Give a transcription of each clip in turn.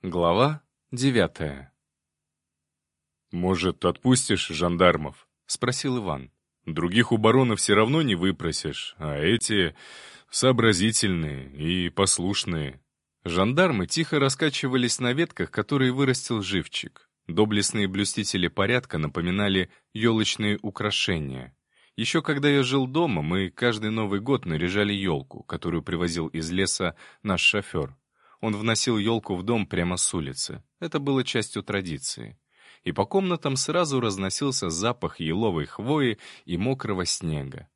Глава 9. «Может, отпустишь жандармов?» — спросил Иван. «Других у барона все равно не выпросишь, а эти сообразительные и послушные». Жандармы тихо раскачивались на ветках, которые вырастил живчик. Доблестные блюстители порядка напоминали елочные украшения. Еще когда я жил дома, мы каждый Новый год наряжали елку, которую привозил из леса наш шофер. Он вносил елку в дом прямо с улицы. Это было частью традиции. И по комнатам сразу разносился запах еловой хвои и мокрого снега.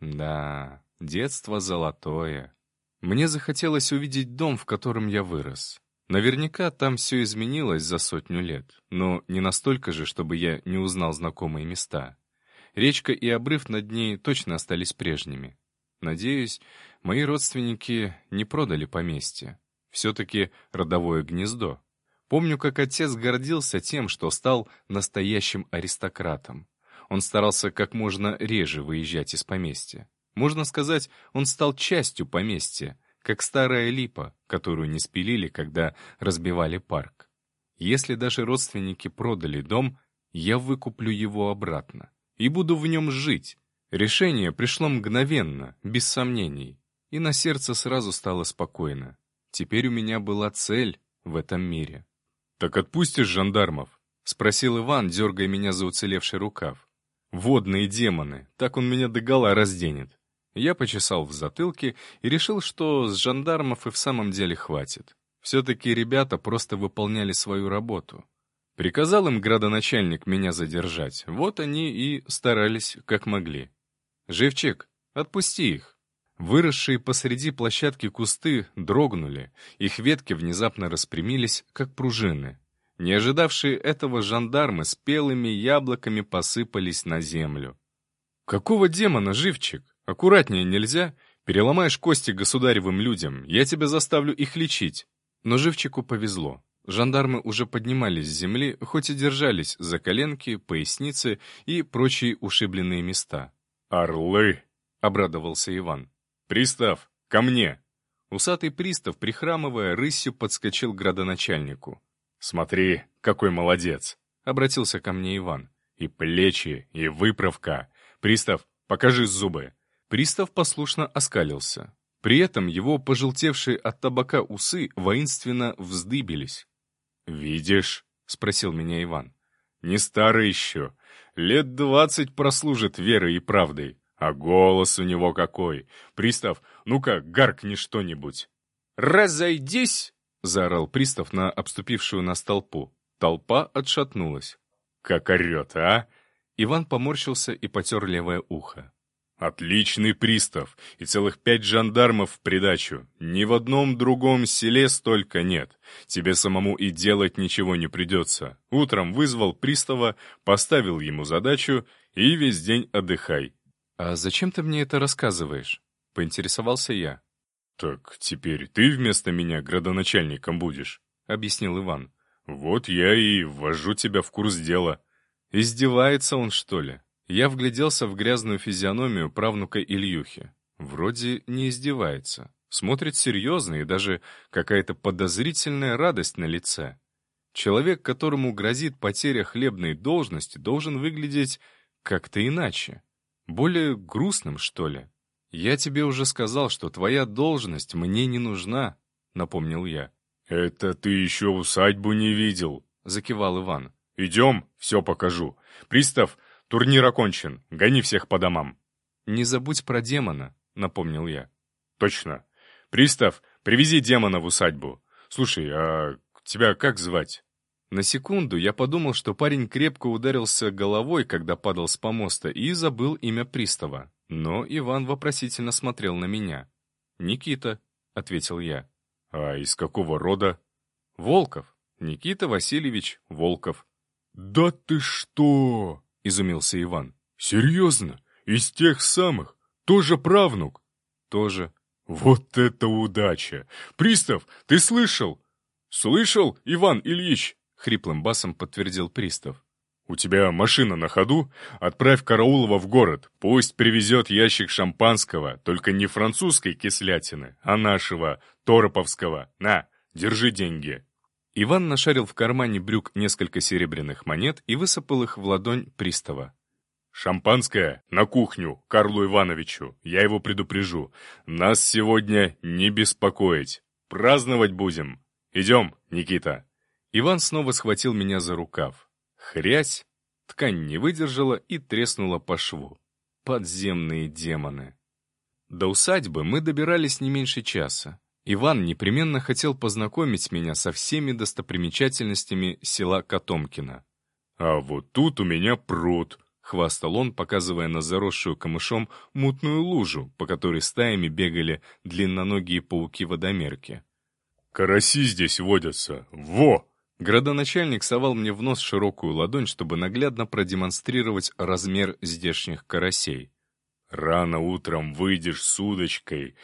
Да, детство золотое. Мне захотелось увидеть дом, в котором я вырос. Наверняка там все изменилось за 100 лет, но не настолько же, чтобы я не узнал знакомые места. Речка и обрыв над ней точно остались прежними. Надеюсь, мои родственники не продали поместье. Все-таки родовое гнездо. Помню, как отец гордился тем, что стал настоящим аристократом. Он старался как можно реже выезжать из поместья. Можно сказать, он стал частью поместья, как старая липа, которую не спилили, когда разбивали парк. Если даже родственники продали дом, я выкуплю его обратно и буду в нем жить. Решение пришло мгновенно, без сомнений, и на сердце сразу стало спокойно. Теперь у меня была цель в этом мире. «Так отпустишь жандармов?» — спросил Иван, дергая меня за уцелевший рукав. «Водные демоны, так он меня догола разденет». Я почесал в затылке и решил, что с жандармов и в самом деле хватит. Все-таки ребята просто выполняли свою работу. Приказал им градоначальник меня задержать, вот они и старались как могли. «Живчик, отпусти их». Выросшие посреди площадки кусты дрогнули, их ветки внезапно распрямились, как пружины. Не ожидавшие этого жандармы с пелыми яблоками посыпались на землю. «Какого демона, Живчик? Аккуратнее нельзя? Переломаешь кости государевым людям, я тебя заставлю их лечить». Но Живчику повезло. Жандармы уже поднимались с земли, хоть и держались за коленки, поясницы и прочие ушибленные места. «Орлы!» — обрадовался Иван. «Пристав, ко мне!» Усатый пристав, прихрамывая, рысью подскочил к градоначальнику. «Смотри, какой молодец!» — обратился ко мне Иван. «И плечи, и выправка! Пристав, покажи зубы!» Пристав послушно оскалился. При этом его пожелтевшие от табака усы воинственно вздыбились. «Видишь?» — спросил меня Иван. «Не старый еще. Лет 20 прослужит верой и правдой. А голос у него какой! Пристав, ну-ка, гаркни что-нибудь!» «Разойдись!» — заорал пристав на обступившую нас толпу. Толпа отшатнулась. «Как орет, а?» Иван поморщился и потер левое ухо. «Отличный пристав, и целых 5 жандармов в придачу. Ни в одном другом селе столько нет. Тебе самому и делать ничего не придется. Утром вызвал пристава, поставил ему задачу и весь день отдыхай». «А зачем ты мне это рассказываешь?» — поинтересовался я. «Так теперь ты вместо меня градоначальником будешь», — объяснил Иван. «Вот я и ввожу тебя в курс дела». Издевается он, что ли? Я вгляделся в грязную физиономию правнука Ильюхи. Вроде не издевается. Смотрит серьезно и даже какая-то подозрительная радость на лице. Человек, которому грозит потеря хлебной должности, должен выглядеть как-то иначе. Более грустным, что ли? «Я тебе уже сказал, что твоя должность мне не нужна», — напомнил я. «Это ты еще усадьбу не видел», — закивал Иван. «Идем, все покажу. Пристав, турнир окончен, гони всех по домам». «Не забудь про демона», — напомнил я. «Точно. Пристав, привези демона в усадьбу. Слушай, а тебя как звать?» На секунду я подумал, что парень крепко ударился головой, когда падал с помоста, и забыл имя пристава. Но Иван вопросительно смотрел на меня. «Никита», — ответил я. «А из какого рода?» «Волков. Никита Васильевич Волков». «Да ты что?» — изумился Иван. «Серьезно? Из тех самых? Тоже правнук?» «Тоже». «Вот это удача! Пристав, ты слышал?» «Слышал, Иван Ильич?» — хриплым басом подтвердил пристав. «У тебя машина на ходу? Отправь Караулова в город. Пусть привезет ящик шампанского, только не французской кислятины, а нашего, тороповского. На, держи деньги». Иван нашарил в кармане брюк несколько серебряных монет и высыпал их в ладонь пристава. «Шампанское на кухню Карлу Ивановичу, я его предупрежу. Нас сегодня не беспокоить. Праздновать будем. Идем, Никита». Иван снова схватил меня за рукав. Хрясь! Ткань не выдержала и треснула по шву. Подземные демоны. До усадьбы мы добирались не меньше часа. Иван непременно хотел познакомить меня со всеми достопримечательностями села Котомкино. «А вот тут у меня пруд», — хвастал он, показывая на заросшую камышом мутную лужу, по которой стаями бегали длинноногие пауки-водомерки. «Караси здесь водятся. Во!» Градоначальник совал мне в нос широкую ладонь, чтобы наглядно продемонстрировать размер здешних карасей. «Рано утром выйдешь с удочкой.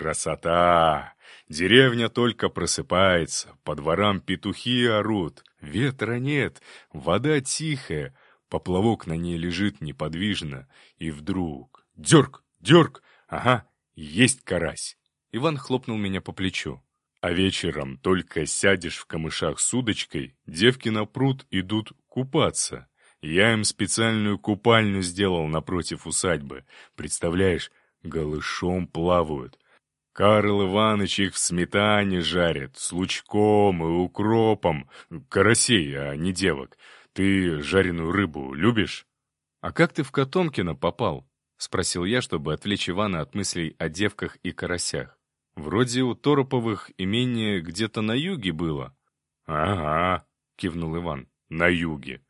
Красота! Деревня только просыпается, по дворам петухи орут, ветра нет, вода тихая, поплавок на ней лежит неподвижно, и вдруг дерг, дерг, ага, есть карась». Иван хлопнул меня по плечу. «А вечером только сядешь в камышах с удочкой, девки на пруд идут купаться. Я им специальную купальню сделал напротив усадьбы. Представляешь, голышом плавают. Карл Иваныч их в сметане жарит, с лучком и укропом. Карасей, а не девок. Ты жареную рыбу любишь?» «А как ты в Котомкино попал?» — спросил я, чтобы отвлечь Ивана от мыслей о девках и карасях. «Вроде у Тороповых имение где-то на юге было». «Ага», — кивнул Иван, — «на юге.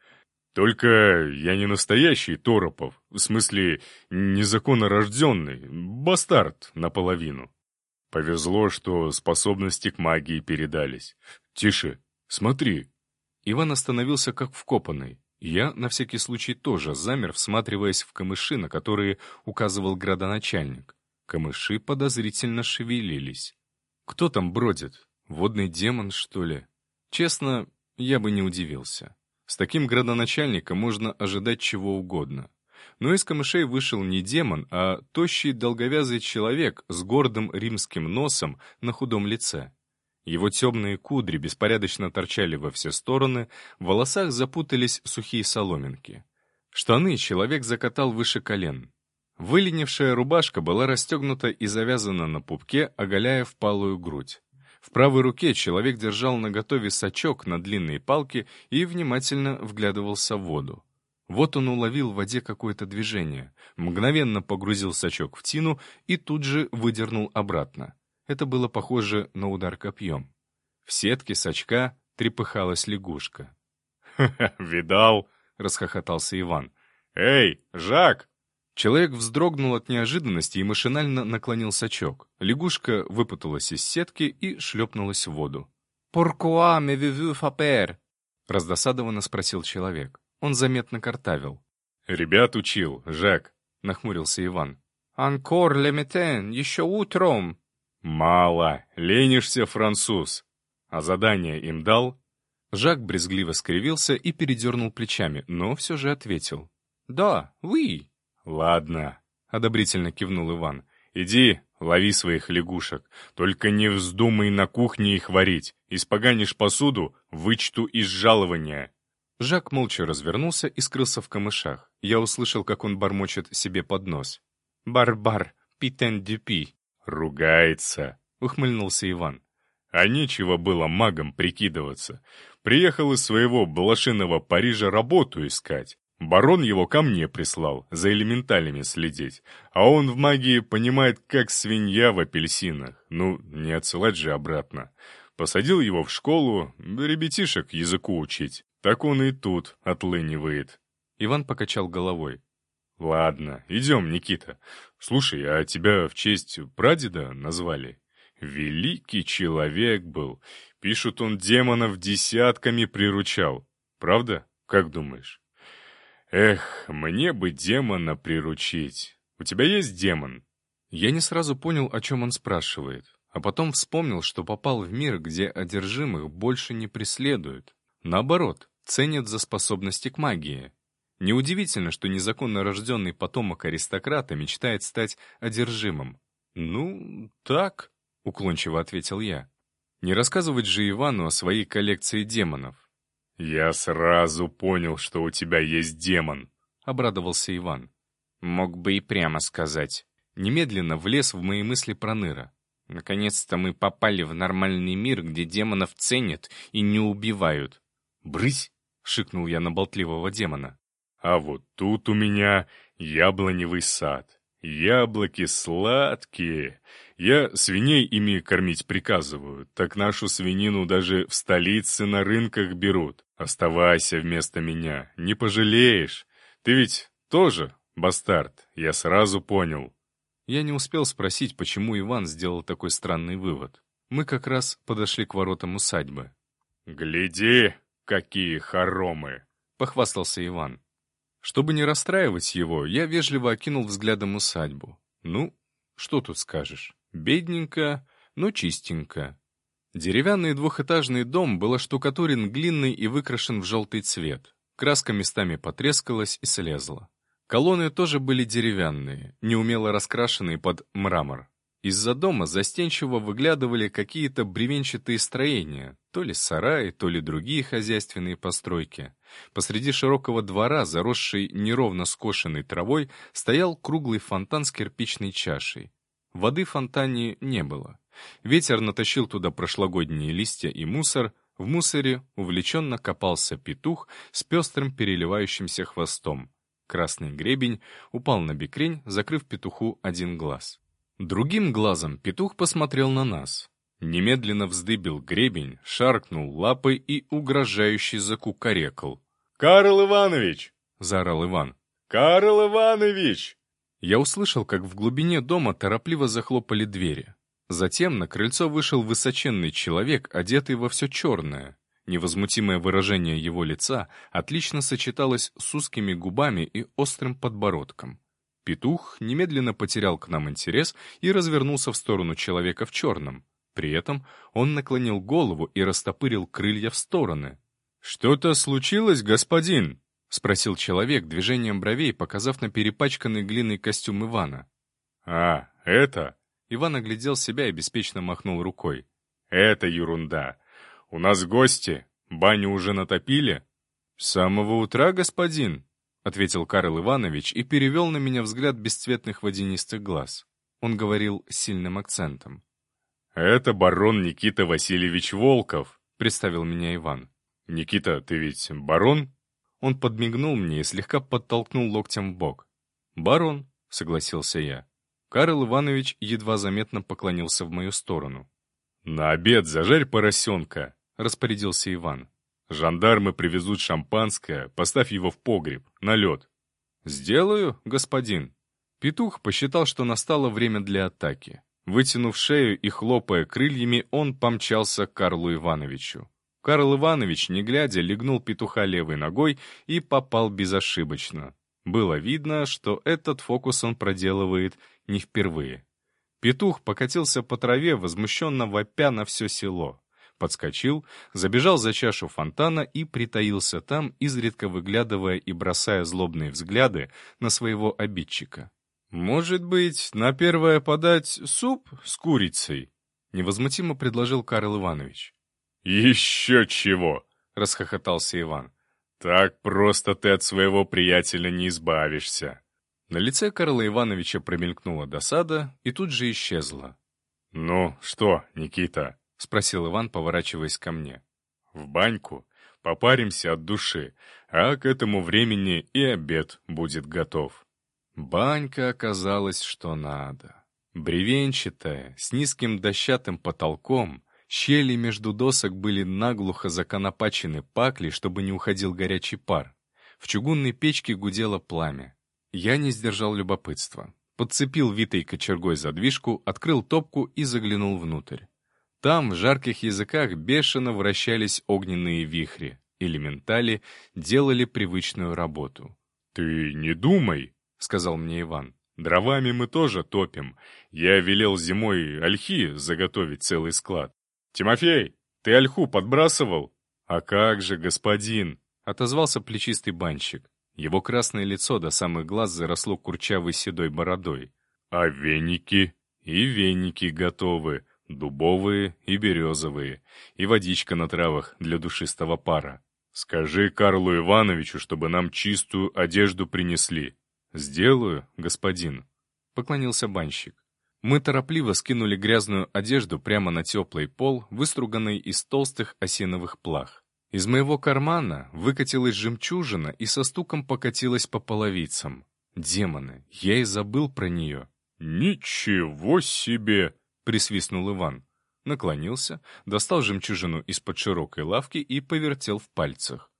Только я не настоящий Торопов, в смысле незаконно рожденный, бастард наполовину. Повезло, что способности к магии передались. Тише, смотри». Иван остановился как вкопанный. Я, на всякий случай, тоже замер, всматриваясь в камыши, на которые указывал градоначальник. Камыши подозрительно шевелились. Кто там бродит? Водный демон, что ли? Честно, я бы не удивился. С таким градоначальником можно ожидать чего угодно. Но из камышей вышел не демон, а тощий долговязый человек с гордым римским носом на худом лице. Его темные кудри беспорядочно торчали во все стороны, в волосах запутались сухие соломинки. Штаны человек закатал выше колен. Выленившая рубашка была расстегнута и завязана на пупке, оголяя впалую грудь. В правой руке человек держал наготове сачок на длинной палке и внимательно вглядывался в воду. Вот он уловил в воде какое-то движение, мгновенно погрузил сачок в тину и тут же выдернул обратно. Это было похоже на удар копьем. В сетке сачка трепыхалась лягушка. «Ха-ха, видал?» — расхохотался Иван. «Эй, Жак!» Человек вздрогнул от неожиданности и машинально наклонил сачок. Лягушка выпуталась из сетки и шлепнулась в воду. «Pourquoi m'avez-vous fait peur?» — раздосадованно спросил человек. Он заметно картавил. «Ребят учил, Жак», — нахмурился Иван. «Encore le matin, еще утром». «Мало, ленишься, француз. А задание им дал?» Жак брезгливо скривился и передернул плечами, но все же ответил. «Да, oui». «Ладно», — одобрительно кивнул Иван. «Иди, лови своих лягушек. Только не вздумай на кухне их варить. Испоганишь посуду, вычту из жалования». Жак молча развернулся и скрылся в камышах. Я услышал, как он бормочет себе под нос. «Барбар, питен дюпи». «Ругается», — ухмыльнулся Иван. «А нечего было магом прикидываться. Приехал из своего блошиного Парижа работу искать. Барон его ко мне прислал, за элементалями следить. А он в магии понимает, как свинья в апельсинах. Ну, не отсылать же обратно. Посадил его в школу, ребятишек языку учить. Так он и тут отлынивает». Иван покачал головой. «Ладно, идем, Никита. Слушай, а тебя в честь прадеда назвали? Великий человек был. Пишут, он демонов десятками приручал. Правда? Как думаешь?» «Эх, мне бы демона приручить. У тебя есть демон?» Я не сразу понял, о чем он спрашивает, а потом вспомнил, что попал в мир, где одержимых больше не преследуют. Наоборот, ценят за способности к магии. Неудивительно, что незаконно рожденный потомок аристократа мечтает стать одержимым. «Ну, так», — уклончиво ответил я. Не рассказывать же Ивану о своей коллекции демонов. «Я сразу понял, что у тебя есть демон», — обрадовался Иван. Мог бы и прямо сказать. Немедленно влез в мои мысли Проныра. Наконец-то мы попали в нормальный мир, где демонов ценят и не убивают. «Брысь!» — шикнул я на болтливого демона. «А вот тут у меня яблоневый сад. Яблоки сладкие. Я свиней ими кормить приказываю, так нашу свинину даже в столице на рынках берут. Оставайся вместо меня, не пожалеешь. Ты ведь тоже бастард, я сразу понял». Я не успел спросить, почему Иван сделал такой странный вывод. Мы как раз подошли к воротам усадьбы. «Гляди, какие хоромы!» — похвастался Иван. Чтобы не расстраивать его, я вежливо окинул взглядом усадьбу. Ну, что тут скажешь? Бедненько, но чистенько. Деревянный двухэтажный дом был оштукатурен глиной и выкрашен в желтый цвет. Краска местами потрескалась и слезла. Колонны тоже были деревянные, неумело раскрашенные под мрамор. Из-за дома застенчиво выглядывали какие-то бревенчатые строения, то ли сараи, то ли другие хозяйственные постройки. Посреди широкого двора, заросшей неровно скошенной травой, стоял круглый фонтан с кирпичной чашей. Воды в фонтане не было. Ветер натащил туда прошлогодние листья и мусор. В мусоре увлеченно копался петух с пестрым переливающимся хвостом. Красный гребень упал на бекрень, закрыв петуху один глаз. Другим глазом петух посмотрел на нас. Немедленно вздыбил гребень, шаркнул лапой и угрожающе закукарекал. «Карл Иванович!» — заорал Иван. «Карл Иванович!» Я услышал, как в глубине дома торопливо захлопали двери. Затем на крыльцо вышел высоченный человек, одетый во все черное. Невозмутимое выражение его лица отлично сочеталось с узкими губами и острым подбородком. Петух немедленно потерял к нам интерес и развернулся в сторону человека в черном. При этом он наклонил голову и растопырил крылья в стороны. «Что-то случилось, господин?» — спросил человек, движением бровей показав на перепачканный глиной костюм Ивана. «А, это?» Иван оглядел себя и беспечно махнул рукой. «Это ерунда. У нас гости. Баню уже натопили?» «С самого утра, господин», — ответил Карл Иванович и перевел на меня взгляд бесцветных водянистых глаз. Он говорил с сильным акцентом. «Это барон Никита Васильевич Волков», — представил меня Иван. «Никита, ты ведь барон?» Он подмигнул мне и слегка подтолкнул локтем в бок. «Барон», — согласился я. Карл Иванович едва заметно поклонился в мою сторону. «На обед зажарь поросенка», — распорядился Иван. «Жандармы привезут шампанское, поставь его в погреб, на лед». «Сделаю, господин». Петух посчитал, что настало время для атаки. Вытянув шею и хлопая крыльями, он помчался к Карлу Ивановичу. Карл Иванович, не глядя, легнул петуха левой ногой и попал безошибочно. Было видно, что этот фокус он проделывает не впервые. Петух покатился по траве, возмущенно вопя на все село. Подскочил, забежал за чашу фонтана и притаился там, изредка выглядывая и бросая злобные взгляды на своего обидчика. «Может быть, на первое подать суп с курицей?» — невозмутимо предложил Карл Иванович. «Еще чего!» — расхохотался Иван. «Так просто ты от своего приятеля не избавишься». На лице Карла Ивановича промелькнула досада и тут же исчезла. «Ну что, Никита?» — спросил Иван, поворачиваясь ко мне. «В баньку? Попаримся от души, а к этому времени и обед будет готов». Банька оказалась что надо. Бревенчатая, с низким дощатым потолком, щели между досок были наглухо законопачены паклей, чтобы не уходил горячий пар. В чугунной печке гудело пламя. Я не сдержал любопытства. Подцепил витой кочергой задвижку, открыл топку и заглянул внутрь. Там в жарких языках бешено вращались огненные вихри. Элементали делали привычную работу. «Ты не думай», — сказал мне Иван. «Дровами мы тоже топим. Я велел зимой ольхи заготовить целый склад. Тимофей, ты ольху подбрасывал?» «А как же, господин?» — отозвался плечистый банщик. Его красное лицо до самых глаз заросло курчавой седой бородой. «А веники?» «И веники готовы. дубовые и березовые, и водичка на травах для душистого пара. Скажи Карлу Ивановичу, чтобы нам чистую одежду принесли». «Сделаю, господин», — поклонился банщик. Мы торопливо скинули грязную одежду прямо на теплый пол, выструганный из толстых осиновых плах. Из моего кармана выкатилась жемчужина и со стуком покатилась по половицам. Демоны, я и забыл про нее. «Ничего себе!» — присвистнул Иван. Наклонился, достал жемчужину из-под широкой лавки и повертел в пальцах.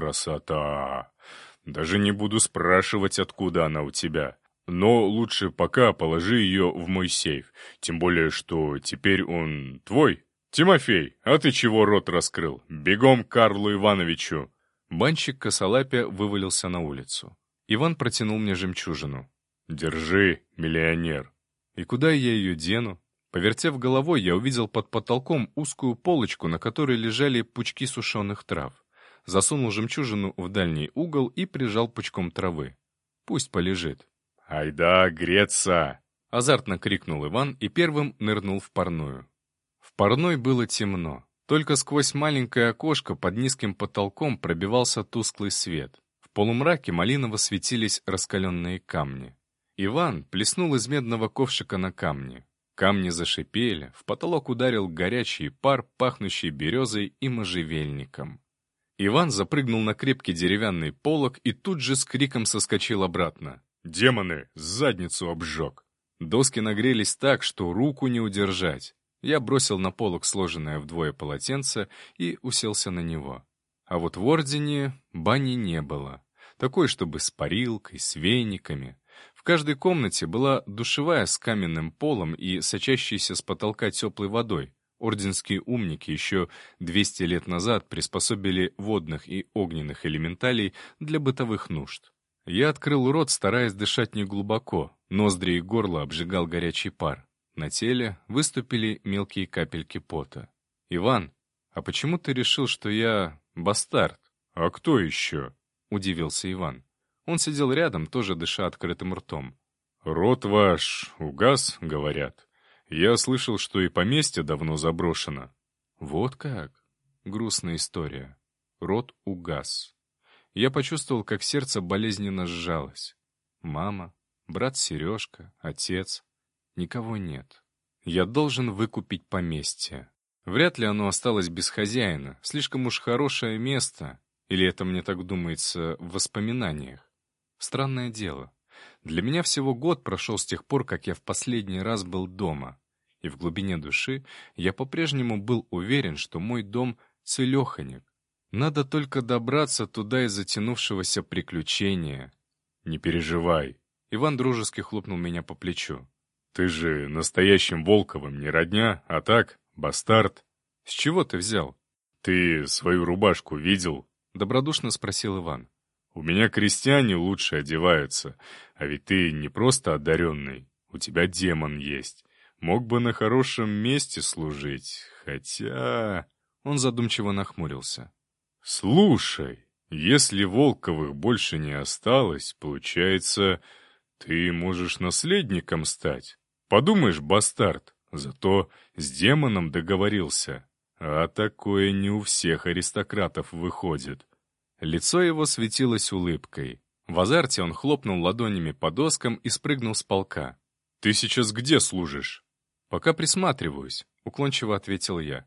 «Красота! Даже не буду спрашивать, откуда она у тебя. Но лучше пока положи ее в мой сейф, тем более, что теперь он твой. Тимофей, а ты чего рот раскрыл? Бегом к Карлу Ивановичу!» Банщик косолапя вывалился на улицу. Иван протянул мне жемчужину. «Держи, миллионер». «И куда я ее дену?» Повертев головой, я увидел под потолком узкую полочку, на которой лежали пучки сушеных трав. Засунул жемчужину в дальний угол и прижал пучком травы. Пусть полежит. «Айда греться!» — азартно крикнул Иван и первым нырнул в парную. В парной было темно. Только сквозь маленькое окошко под низким потолком пробивался тусклый свет. В полумраке малиново светились раскаленные камни. Иван плеснул из медного ковшика на камни. Камни зашипели, в потолок ударил горячий пар, пахнущий березой и можжевельником. Иван запрыгнул на крепкий деревянный полог и тут же с криком соскочил обратно. «Демоны, задницу обжег!» Доски нагрелись так, что руку не удержать. Я бросил на полог сложенное вдвое полотенце и уселся на него. А вот в Ордене бани не было. Такой, чтобы с парилкой, с вениками. В каждой комнате была душевая с каменным полом и сочащейся с потолка теплой водой. Орденские умники еще 200 лет назад приспособили водных и огненных элементалей для бытовых нужд. Я открыл рот, стараясь дышать неглубоко. Ноздри и горло обжигал горячий пар. На теле выступили мелкие капельки пота. «Иван, а почему ты решил, что я бастард?» «А кто еще?» — удивился Иван. Он сидел рядом, тоже дыша открытым ртом. «Род ваш угас, говорят. Я слышал, что и поместье давно заброшено». «Вот как?» Грустная история. Род угас. Я почувствовал, как сердце болезненно сжалось. Мама, брат Сережка, отец. Никого нет. Я должен выкупить поместье. Вряд ли оно осталось без хозяина. Слишком уж хорошее место. Или это мне так думается в воспоминаниях? Странное дело. Для меня всего год прошел с тех пор, как я в последний раз был дома. И в глубине души я по-прежнему был уверен, что мой дом целеханек. Надо только добраться туда из затянувшегося приключения. «Не переживай». Иван дружески хлопнул меня по плечу. «Ты же настоящим Волковым не родня, а так, бастард». «С чего ты взял?» «Ты свою рубашку видел?» — добродушно спросил Иван. «У меня крестьяне лучше одеваются, а ведь ты не просто одаренный, у тебя демон есть. Мог бы на хорошем месте служить, хотя...» Он задумчиво нахмурился. «Слушай, если Волковых больше не осталось, получается, ты можешь наследником стать. Подумаешь, бастард, зато с демоном договорился. А такое не у всех аристократов выходит». Лицо его светилось улыбкой. В азарте он хлопнул ладонями по доскам и спрыгнул с полка. «Ты сейчас где служишь?» «Пока присматриваюсь», — уклончиво ответил я.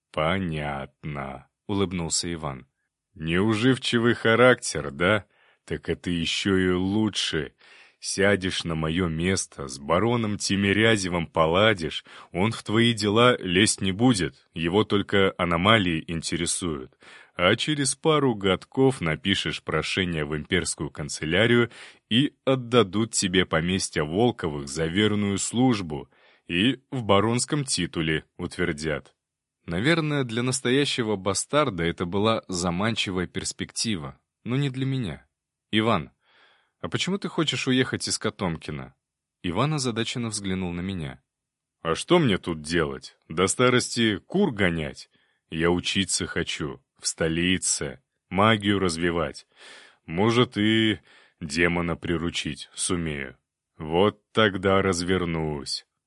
«Понятно», — улыбнулся Иван. «Неуживчивый характер, да? Так это еще и лучше. Сядешь на мое место, с бароном Тимирязевым поладишь, он в твои дела лезть не будет, его только аномалии интересуют. А через пару годков напишешь прошение в имперскую канцелярию и отдадут тебе поместье Волковых за верную службу и в баронском титуле утвердят». Наверное, для настоящего бастарда это была заманчивая перспектива, но не для меня. «Иван, а почему ты хочешь уехать из Котомкина?» Иван озадаченно взглянул на меня. «А что мне тут делать? До старости кур гонять? Я учиться хочу, в столице, магию развивать. Может, и демона приручить сумею. Вот тогда развернусь».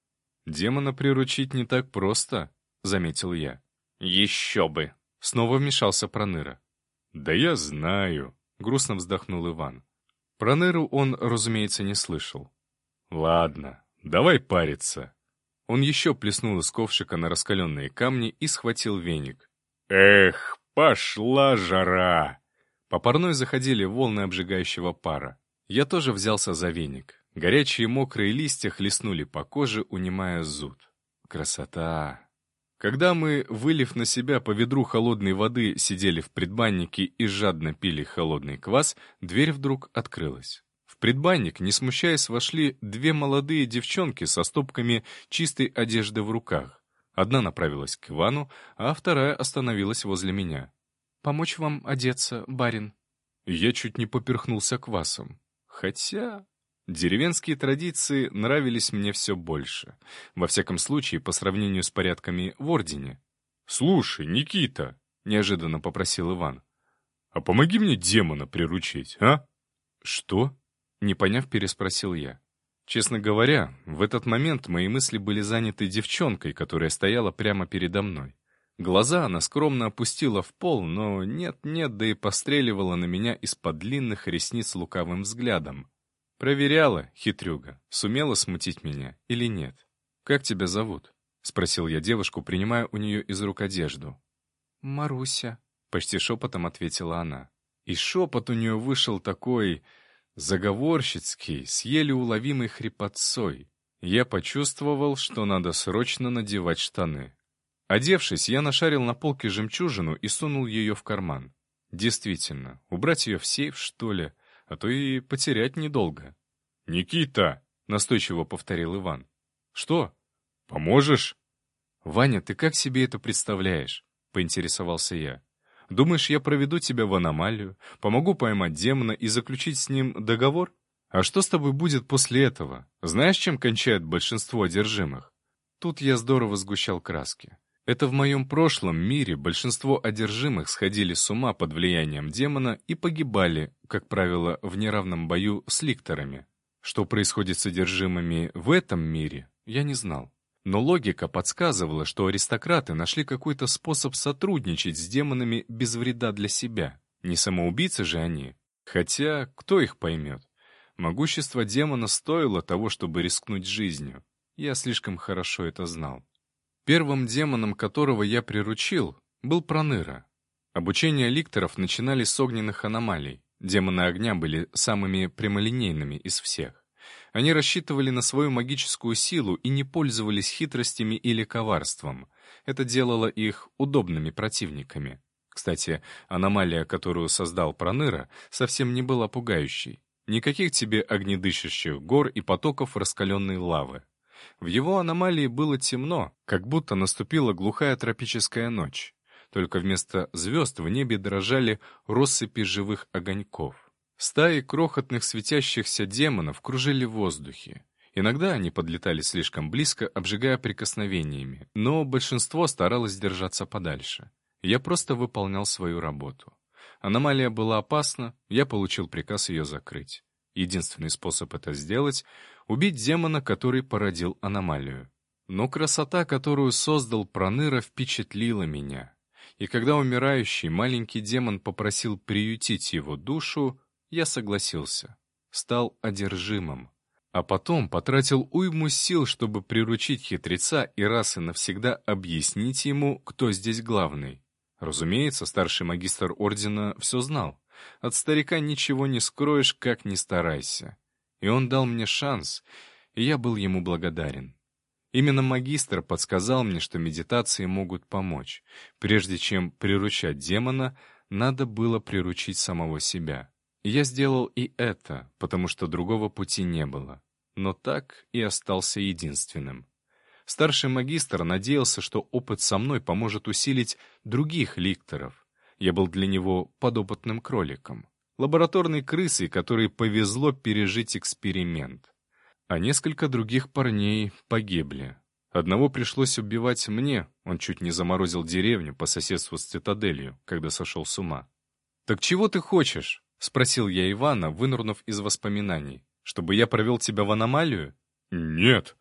«Демона приручить не так просто», — заметил я. «Еще бы!» — снова вмешался Проныра. «Да я знаю», — грустно вздохнул Иван. Проныру он, разумеется, не слышал. «Ладно, давай париться». Он еще плеснул из ковшика на раскаленные камни и схватил веник. «Эх, пошла жара!» По парной заходили волны обжигающего пара. Я тоже взялся за веник. Горячие мокрые листья хлестнули по коже, унимая зуд. Красота! Когда мы, вылив на себя по ведру холодной воды, сидели в предбаннике и жадно пили холодный квас, дверь вдруг открылась. В предбанник, не смущаясь, вошли две молодые девчонки со стопками чистой одежды в руках. Одна направилась к Ивану, а вторая остановилась возле меня. «Помочь вам одеться, барин?» Я чуть не поперхнулся квасом. Хотя... Деревенские традиции нравились мне все больше. Во всяком случае, по сравнению с порядками в Ордене. «Слушай, Никита!» — неожиданно попросил Иван. «А помоги мне демона приручить, а?» «Что?» — не поняв, переспросил я. Честно говоря, в этот момент мои мысли были заняты девчонкой, которая стояла прямо передо мной. Глаза она скромно опустила в пол, но нет-нет, да и постреливала на меня из-под длинных ресниц лукавым взглядом. Проверяла, хитрюга, сумела смутить меня или нет. «Как тебя зовут?» — спросил я девушку, принимая у нее из рук одежду. «Маруся», — почти шепотом ответила она. И шепот у нее вышел такой заговорщицкий, с еле уловимой хрипотцой. Я почувствовал, что надо срочно надевать штаны. Одевшись, я нашарил на полке жемчужину и сунул ее в карман. Действительно, убрать ее в сейф, что ли? А то и потерять недолго. «Никита!» — настойчиво повторил Иван. «Что? Поможешь?» «Ваня, ты как себе это представляешь?» — поинтересовался я. «Думаешь, я проведу тебя в аномалию, помогу поймать демона и заключить с ним договор? А что с тобой будет после этого? Знаешь, чем кончает большинство одержимых?» Тут я здорово сгущал краски. Это в моем прошлом мире большинство одержимых сходили с ума под влиянием демона и погибали, как правило, в неравном бою с ликторами. Что происходит с одержимыми в этом мире, я не знал. Но логика подсказывала, что аристократы нашли какой-то способ сотрудничать с демонами без вреда для себя. Не самоубийцы же они. Хотя, кто их поймет? Могущество демона стоило того, чтобы рискнуть жизнью. Я слишком хорошо это знал. Первым демоном, которого я приручил, был Проныра. Обучение ликторов начинали с огненных аномалий. Демоны огня были самыми прямолинейными из всех. Они рассчитывали на свою магическую силу и не пользовались хитростями или коварством. Это делало их удобными противниками. Кстати, аномалия, которую создал Проныра, совсем не была пугающей. Никаких тебе огнедышащих гор и потоков раскаленной лавы. В его аномалии было темно, как будто наступила глухая тропическая ночь. Только вместо звезд в небе дрожали россыпи живых огоньков. Стаи крохотных светящихся демонов кружили в воздухе. Иногда они подлетали слишком близко, обжигая прикосновениями, но большинство старалось держаться подальше. Я просто выполнял свою работу. Аномалия была опасна, я получил приказ ее закрыть. Единственный способ это сделать — убить демона, который породил аномалию. Но красота, которую создал Проныра, впечатлила меня. И когда умирающий маленький демон попросил приютить его душу, я согласился. Стал одержимым. А потом потратил уйму сил, чтобы приручить хитреца и раз и навсегда объяснить ему, кто здесь главный. Разумеется, старший магистр ордена все знал. От старика ничего не скроешь, как ни старайся. И он дал мне шанс, и я был ему благодарен. Именно магистр подсказал мне, что медитации могут помочь. Прежде чем приручать демона, надо было приручить самого себя. И я сделал и это, потому что другого пути не было. Но так и остался единственным. Старший магистр надеялся, что опыт со мной поможет усилить других ликторов. Я был для него подопытным кроликом, лабораторной крысой, которой повезло пережить эксперимент. А несколько других парней погибли. Одного пришлось убивать мне, он чуть не заморозил деревню по соседству с цитаделью, когда сошел с ума. «Так чего ты хочешь?» — спросил я Ивана, вынырнув из воспоминаний. «Чтобы я провел тебя в аномалию?» «Нет», —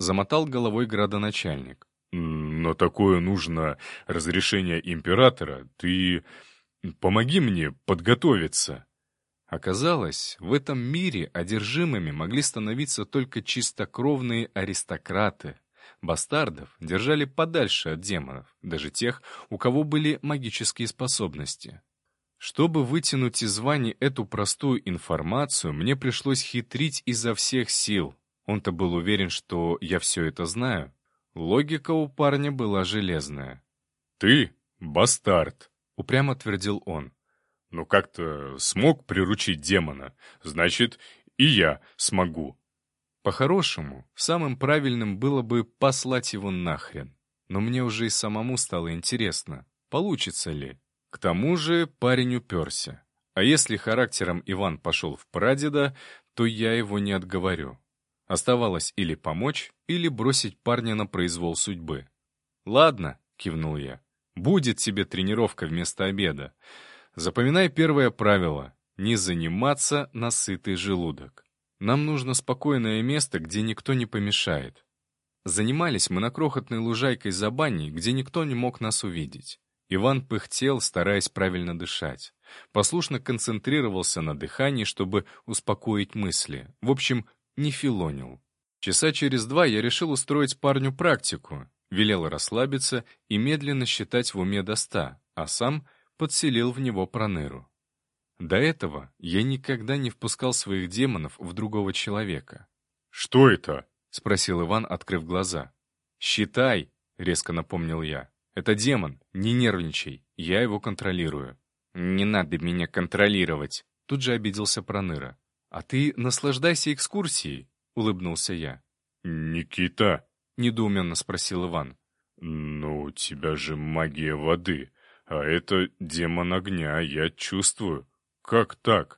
замотал головой градоначальник. «На такое нужно разрешение императора. Ты помоги мне подготовиться». Оказалось, в этом мире одержимыми могли становиться только чистокровные аристократы. Бастардов держали подальше от демонов, даже тех, у кого были магические способности. Чтобы вытянуть из Вани эту простую информацию, мне пришлось хитрить изо всех сил. Он-то был уверен, что я все это знаю. Логика у парня была железная. «Ты бастард», — упрямо твердил он. «Ну как-то смог приручить демона, значит, и я смогу». По-хорошему, самым правильным было бы послать его нахрен. Но мне уже и самому стало интересно, получится ли. К тому же парень уперся. А если характером Иван пошел в прадеда, то я его не отговорю. Оставалось или помочь, или бросить парня на произвол судьбы. «Ладно», — кивнул я, — «будет тебе тренировка вместо обеда. Запоминай первое правило — не заниматься на сытый желудок. Нам нужно спокойное место, где никто не помешает». Занимались мы на крохотной лужайкой за баней, где никто не мог нас увидеть. Иван пыхтел, стараясь правильно дышать. Послушно концентрировался на дыхании, чтобы успокоить мысли. В общем, не филонил. Часа через 2 я решил устроить парню практику. Велел расслабиться и медленно считать в уме до 100, а сам подселил в него проныру. До этого я никогда не впускал своих демонов в другого человека. «Что это?» — спросил Иван, открыв глаза. «Считай», — резко напомнил я. «Это демон, не нервничай, я его контролирую». «Не надо меня контролировать», — тут же обиделся проныра. «А ты наслаждайся экскурсией», — улыбнулся я. «Никита», — недоуменно спросил Иван. «Ну, у тебя же магия воды, а это демон огня, я чувствую. Как так?»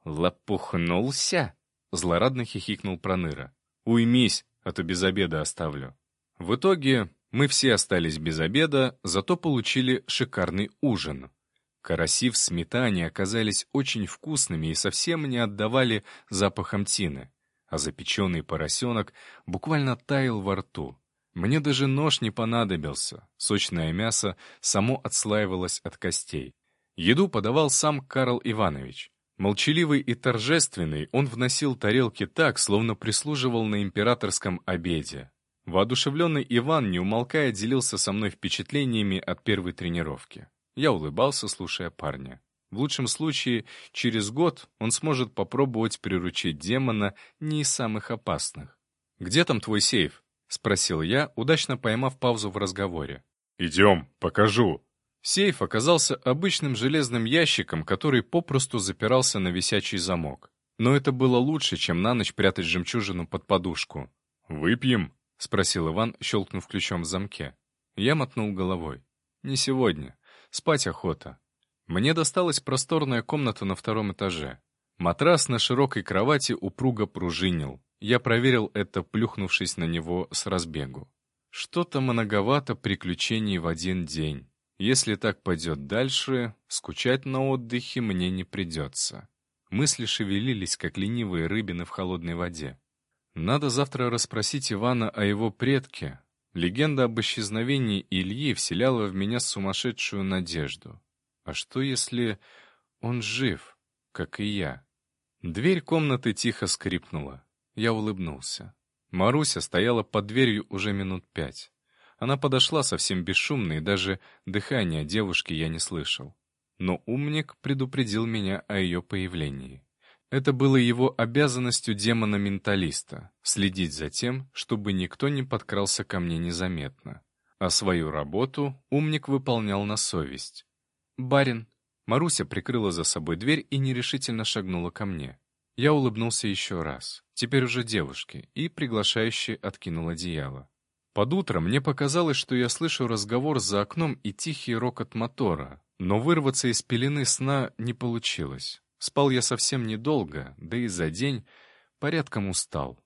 «Лопухнулся?» — злорадно хихикнул проныра. «Уймись, а то без обеда оставлю». В итоге мы все остались без обеда, зато получили шикарный ужин. Караси в сметане оказались очень вкусными и совсем не отдавали запахом тины, а запеченный поросенок буквально таял во рту. Мне даже нож не понадобился, сочное мясо само отслаивалось от костей. Еду подавал сам Карл Иванович. Молчаливый и торжественный, он вносил тарелки так, словно прислуживал на императорском обеде. Воодушевленный Иван, не умолкая, делился со мной впечатлениями от первой тренировки. Я улыбался, слушая парня. В лучшем случае, через год он сможет попробовать приручить демона не из самых опасных. «Где там твой сейф?» — спросил я, удачно поймав паузу в разговоре. «Идем, покажу». Сейф оказался обычным железным ящиком, который попросту запирался на висячий замок. Но это было лучше, чем на ночь прятать жемчужину под подушку. «Выпьем?» — спросил Иван, щелкнув ключом в замке. Я мотнул головой. «Не сегодня. Спать охота». Мне досталась просторная комната на 2-м этаже. Матрас на широкой кровати упруго пружинил. Я проверил это, плюхнувшись на него с разбегу. Что-то многовато приключений в один день. Если так пойдет дальше, скучать на отдыхе мне не придется. Мысли шевелились, как ленивые рыбины в холодной воде. Надо завтра расспросить Ивана о его предке. Легенда об исчезновении Ильи вселяла в меня сумасшедшую надежду. А что, если он жив, как и я? Дверь комнаты тихо скрипнула. Я улыбнулся. Маруся стояла под дверью уже минут 5. Она подошла совсем бесшумно, и даже дыхания девушки я не слышал. Но умник предупредил меня о ее появлении. Это было его обязанностью демона-менталиста — следить за тем, чтобы никто не подкрался ко мне незаметно. А свою работу умник выполнял на совесть. «Барин». Маруся прикрыла за собой дверь и нерешительно шагнула ко мне. Я улыбнулся еще раз, теперь уже девушке, и приглашающе откинул одеяло. Под утро мне показалось, что я слышу разговор за окном и тихий рокот мотора, но вырваться из пелены сна не получилось. Спал я совсем недолго, да и за день порядком устал.